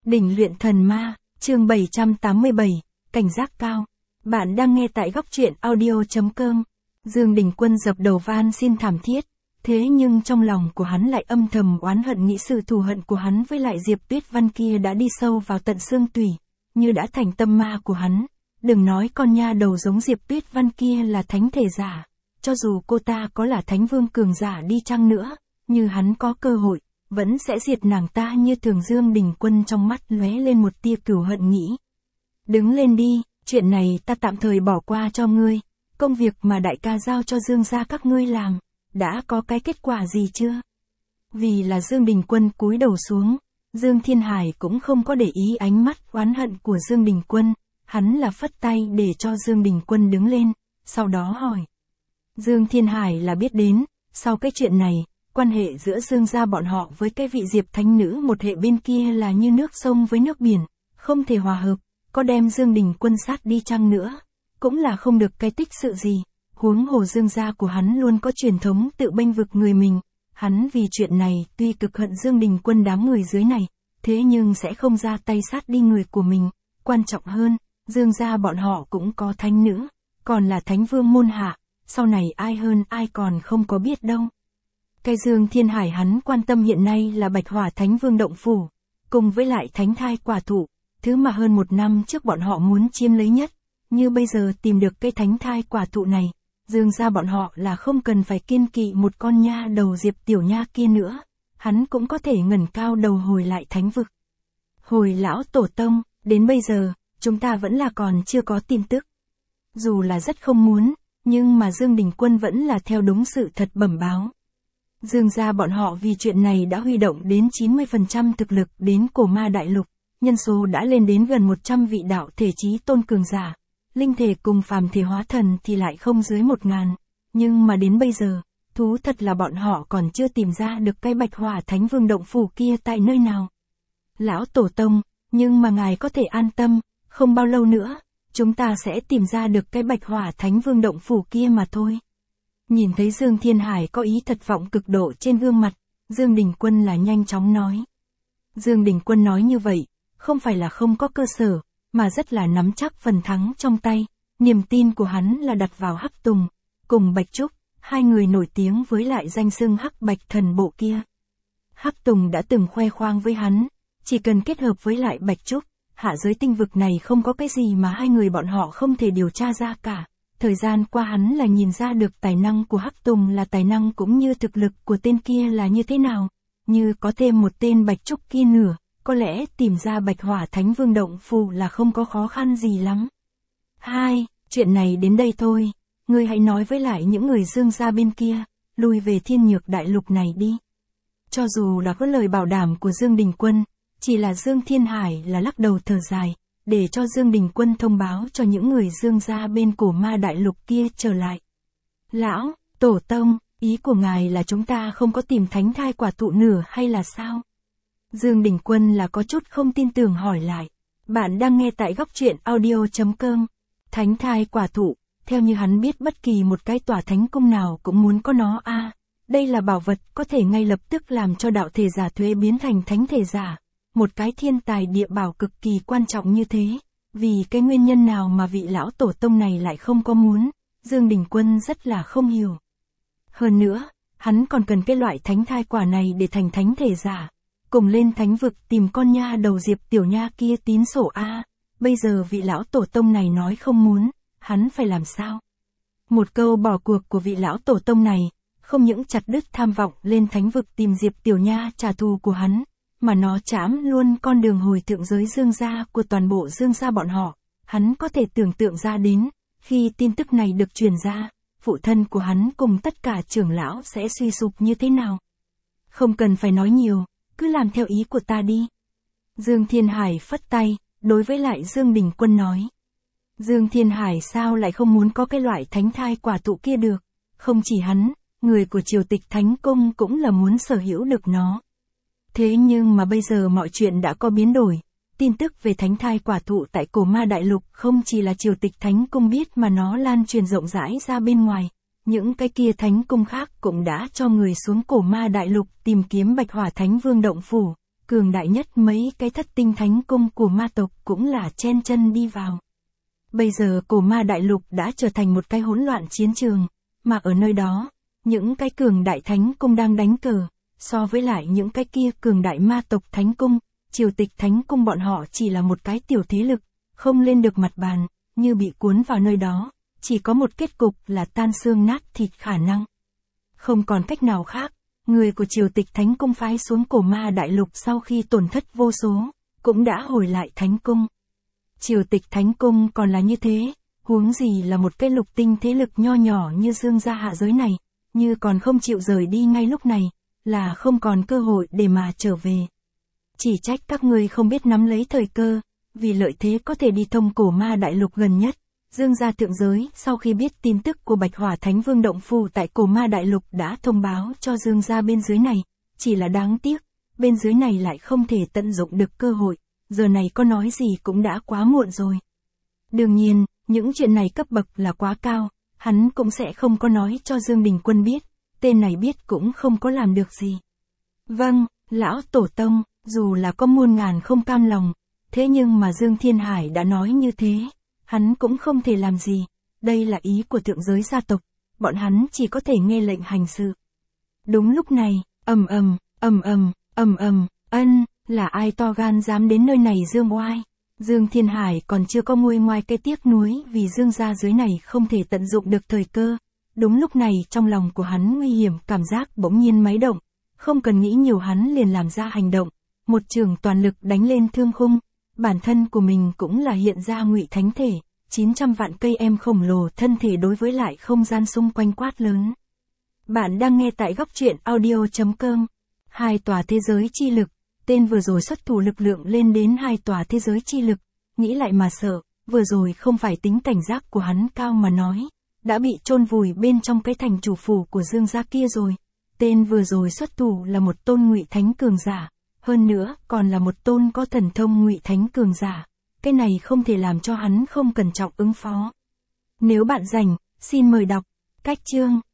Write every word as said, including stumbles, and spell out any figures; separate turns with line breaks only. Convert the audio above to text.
Đỉnh luyện thần ma, chương bảy trăm tám mươi bảy, cảnh giác cao. Bạn đang nghe tại góc truyện audio.com. Dương Đình Quân dập đầu van xin thảm thiết. Thế nhưng trong lòng của hắn lại âm thầm oán hận, nghĩ sự thù hận của hắn với lại Diệp Tuyết Văn kia đã đi sâu vào tận xương tủy, như đã thành tâm ma của hắn. Đừng nói con nha đầu giống Diệp Tuyết Văn kia là thánh thể giả, cho dù cô ta có là thánh vương cường giả đi chăng nữa, như hắn có cơ hội, vẫn sẽ diệt nàng ta như thường. Dương Đình Quân trong mắt lóe lên một tia cừu hận, nghĩ: đứng lên đi, chuyện này ta tạm thời bỏ qua cho ngươi. Công việc mà đại ca giao cho Dương gia các ngươi làm, đã có cái kết quả gì chưa? Vì là Dương Đình Quân cúi đầu xuống, Dương Thiên Hải cũng không có để ý ánh mắt oán hận của Dương Đình Quân, hắn là phất tay để cho Dương Đình Quân đứng lên, sau đó hỏi. Dương Thiên Hải là biết đến, sau cái chuyện này, quan hệ giữa Dương gia bọn họ với cái vị Diệp thánh nữ một hệ bên kia là như nước sông với nước biển, không thể hòa hợp, có đem Dương Đình Quân sát đi chăng nữa, cũng là không được cái tích sự gì. Huống hồ Dương gia của hắn luôn có truyền thống tự bênh vực người mình, hắn vì chuyện này tuy cực hận Dương Đình Quân đám người dưới này, thế nhưng sẽ không ra tay sát đi người của mình. Quan trọng hơn, Dương gia bọn họ cũng có thánh nữ, còn là thánh vương môn hạ, sau này ai hơn ai còn không có biết đâu. Cái Dương Thiên Hải hắn quan tâm hiện nay là Bạch Hỏa Thánh Vương động phủ, cùng với lại thánh thai quả thụ, thứ mà hơn một năm trước bọn họ muốn chiếm lấy nhất, như bây giờ tìm được cây thánh thai quả thụ này, Dương gia bọn họ là không cần phải kiên kỵ một con nha đầu Diệp tiểu nha kia nữa, hắn cũng có thể ngẩng cao đầu hồi lại thánh vực. Hồi lão tổ tông, đến bây giờ, chúng ta vẫn là còn chưa có tin tức. Dù là rất không muốn, nhưng mà Dương Đình Quân vẫn là theo đúng sự thật bẩm báo. Dương gia bọn họ vì chuyện này đã huy động đến chín mươi phần trăm thực lực đến Cổ Ma Đại Lục, nhân số đã lên đến gần một trăm vị đạo thể chí tôn cường giả, linh thể cùng phàm thể hóa thần thì lại không dưới một ngàn, nhưng mà đến bây giờ, thú thật là bọn họ còn chưa tìm ra được cái Bạch Hỏa Thánh Vương động phủ kia tại nơi nào. Lão tổ tông, nhưng mà ngài có thể an tâm, không bao lâu nữa, chúng ta sẽ tìm ra được cái Bạch Hỏa Thánh Vương động phủ kia mà thôi. Nhìn thấy Dương Thiên Hải có ý thật vọng cực độ trên gương mặt, Dương Đình Quân là nhanh chóng nói. Dương Đình Quân nói như vậy, không phải là không có cơ sở, mà rất là nắm chắc phần thắng trong tay. Niềm tin của hắn là đặt vào Hắc Tùng, cùng Bạch Trúc, hai người nổi tiếng với lại danh xưng Hắc Bạch thần bộ kia. Hắc Tùng đã từng khoe khoang với hắn, chỉ cần kết hợp với lại Bạch Trúc, hạ giới tinh vực này không có cái gì mà hai người bọn họ không thể điều tra ra cả. Thời gian qua hắn là nhìn ra được tài năng của Hắc Tùng là tài năng cũng như thực lực của tên kia là như thế nào. Như có thêm một tên Bạch Trúc kia nữa, có lẽ tìm ra Bạch Hỏa Thánh Vương động phủ là không có khó khăn gì lắm. Hai, chuyện này đến đây thôi, ngươi hãy nói với lại những người Dương gia bên kia, lui về Thiên Nhược Đại Lục này đi. Cho dù là có lời bảo đảm của Dương Đình Quân, chỉ là Dương Thiên Hải là lắc đầu thở dài, để cho Dương Đình Quân thông báo cho những người Dương gia bên Cổ Ma Đại Lục kia trở lại. Lão, tổ tông, ý của ngài là chúng ta không có tìm thánh thai quả thụ nửa hay là sao? Dương Đình Quân là có chút không tin tưởng hỏi lại. Bạn đang nghe tại góc truyện audio.com. Thánh thai quả thụ, theo như hắn biết bất kỳ một cái tòa thánh cung nào cũng muốn có nó a. À, đây là bảo vật có thể ngay lập tức làm cho đạo thể giả thuế biến thành thánh thể giả. Một cái thiên tài địa bảo cực kỳ quan trọng như thế, vì cái nguyên nhân nào mà vị lão tổ tông này lại không có muốn, Dương Đình Quân rất là không hiểu. Hơn nữa, hắn còn cần cái loại thánh thai quả này để thành thánh thể giả, cùng lên thánh vực tìm con nha đầu Diệp tiểu nha kia tín sổ a. À, bây giờ vị lão tổ tông này nói không muốn, hắn phải làm sao? Một câu bỏ cuộc của vị lão tổ tông này, không những chặt đứt tham vọng lên thánh vực tìm Diệp tiểu nha trả thù của hắn, mà nó chám luôn con đường hồi thượng giới Dương gia của toàn bộ Dương gia bọn họ. Hắn có thể tưởng tượng ra đến, khi tin tức này được truyền ra, phụ thân của hắn cùng tất cả trưởng lão sẽ suy sụp như thế nào. Không cần phải nói nhiều, cứ làm theo ý của ta đi. Dương Thiên Hải phất tay, đối với lại Dương Đình Quân nói. Dương Thiên Hải sao lại không muốn có cái loại thánh thai quả thụ kia được, không chỉ hắn, người của triều tịch Thánh Cung cũng là muốn sở hữu được nó. Thế nhưng mà bây giờ mọi chuyện đã có biến đổi, tin tức về thánh thai quả thụ tại Cổ Ma Đại Lục không chỉ là triều tịch Thánh Cung biết mà nó lan truyền rộng rãi ra bên ngoài, những cái kia Thánh Cung khác cũng đã cho người xuống Cổ Ma Đại Lục tìm kiếm Bạch Hỏa Thánh Vương động phủ, cường đại nhất mấy cái thất tinh thánh cung của ma tộc cũng là chen chân đi vào. Bây giờ cổ ma đại lục đã trở thành một cái hỗn loạn chiến trường, mà ở nơi đó, những cái cường đại thánh cung đang đánh cờ, so với lại những cái kia cường đại ma tộc thánh cung, triều tịch thánh cung bọn họ chỉ là một cái tiểu thế lực, không lên được mặt bàn, như bị cuốn vào nơi đó, chỉ có một kết cục là tan xương nát thịt khả năng. Không còn cách nào khác, người của triều tịch thánh cung phái xuống cổ ma đại lục sau khi tổn thất vô số, cũng đã hồi lại thánh cung. Triều tịch thánh cung còn là như thế, huống gì là một cái lục tinh thế lực nho nhỏ như Dương gia hạ giới này, như còn không chịu rời đi ngay lúc này, là không còn cơ hội để mà trở về. Chỉ trách các ngươi không biết nắm lấy thời cơ, vì lợi thế có thể đi thông cổ ma đại lục gần nhất. Dương gia thượng giới sau khi biết tin tức của Bạch Hỏa Thánh Vương động phủ tại cổ ma đại lục đã thông báo cho Dương gia bên dưới này, chỉ là đáng tiếc, bên dưới này lại không thể tận dụng được cơ hội, giờ này có nói gì cũng đã quá muộn rồi. Đương nhiên, những chuyện này cấp bậc là quá cao, hắn cũng sẽ không có nói cho Dương Đình Quân biết, tên này biết cũng không có làm được gì. Vâng, lão tổ tông, dù là có muôn ngàn không cam lòng, thế nhưng mà Dương Thiên Hải đã nói như thế, hắn cũng không thể làm gì, đây là ý của thượng giới gia tộc, bọn hắn chỉ có thể nghe lệnh hành sự. Đúng lúc này, ầm ầm, ầm ầm, ầm ầm, ân, là ai to gan dám đến nơi này dương oai? Dương Thiên Hải còn chưa có nguôi ngoai cái tiếc nuối vì Dương gia dưới này không thể tận dụng được thời cơ. Đúng lúc này trong lòng của hắn nguy hiểm cảm giác bỗng nhiên máy động, không cần nghĩ nhiều hắn liền làm ra hành động, một trường toàn lực đánh lên thương khung, bản thân của mình cũng là hiện ra ngụy thánh thể, chín trăm vạn cây em khổng lồ thân thể đối với lại không gian xung quanh quát lớn. Bạn đang nghe tại góc truyện audio chấm com, hai tòa thế giới chi lực, tên vừa rồi xuất thủ lực lượng lên đến hai tòa thế giới chi lực, nghĩ lại mà sợ, vừa rồi không phải tính cảnh giác của hắn cao mà nói, đã bị chôn vùi bên trong cái thành chủ phủ của Dương gia kia rồi. Tên vừa rồi xuất thủ là một tôn ngụy thánh cường giả, hơn nữa còn là một tôn có thần thông ngụy thánh cường giả, cái này không thể làm cho hắn không cẩn trọng ứng phó. Nếu bạn rảnh, xin mời đọc cách chương